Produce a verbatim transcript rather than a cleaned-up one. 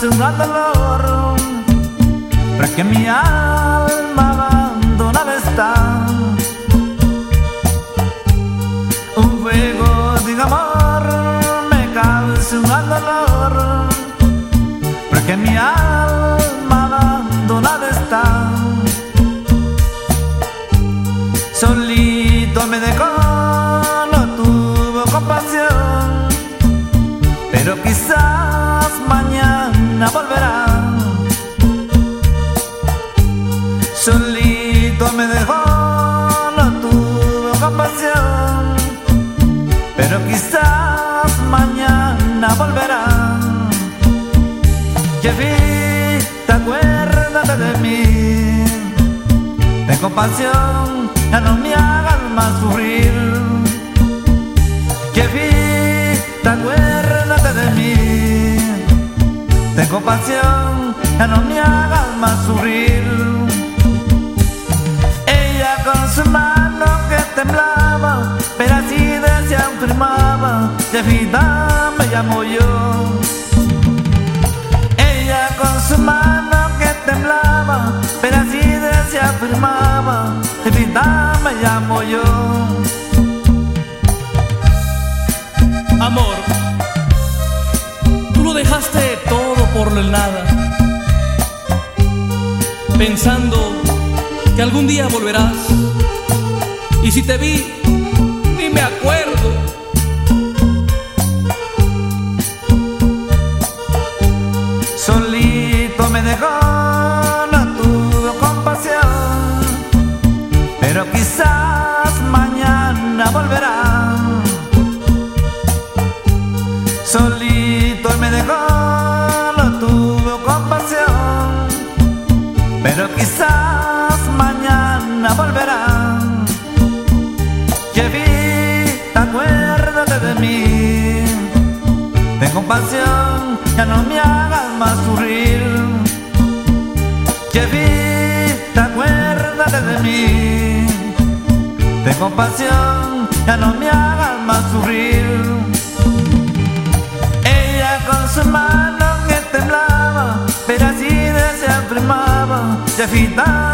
cause un gran dolor, porque mi alma abandonada está. Un fuego de amor me causa un gran dolor, porque mi alma abandonada está. Solito me dejó, no tuvo compasión, pero quizás mañana volverá. Solito me dejó, no tuvo compasión, pero quizás mañana volverá. Jeffy, acuérdate de mí, ten compasión, ya no me hagas más sufrir. Jeffy, acuérdate de mí, ten compasión, ya no me hagas más sufrir. Ella con su mano que temblaba, pero así se afirmaba, Jeffita me llamo yo. Ella con su mano que temblaba, pero así se afirmaba, Jeffita me llamo yo. Amor, tú lo dejaste todo por el nada, pensando que algún día volverás. Y si te vi, ni me acuerdo. Solito me dejó, no tuvo compasión, pero quizás mañana volverá. Solito me dejó, no tuvo compasión, pero quizás mañana volverá. Jeffy, acuérdate de mí, ten compasión, ya no me hagas más sufrir. Jeffy, acuérdate de mí, ten compasión, ya no me hagas más sufrir. Ella con su mano que temblaba, pero así se afirmaba, Jeffita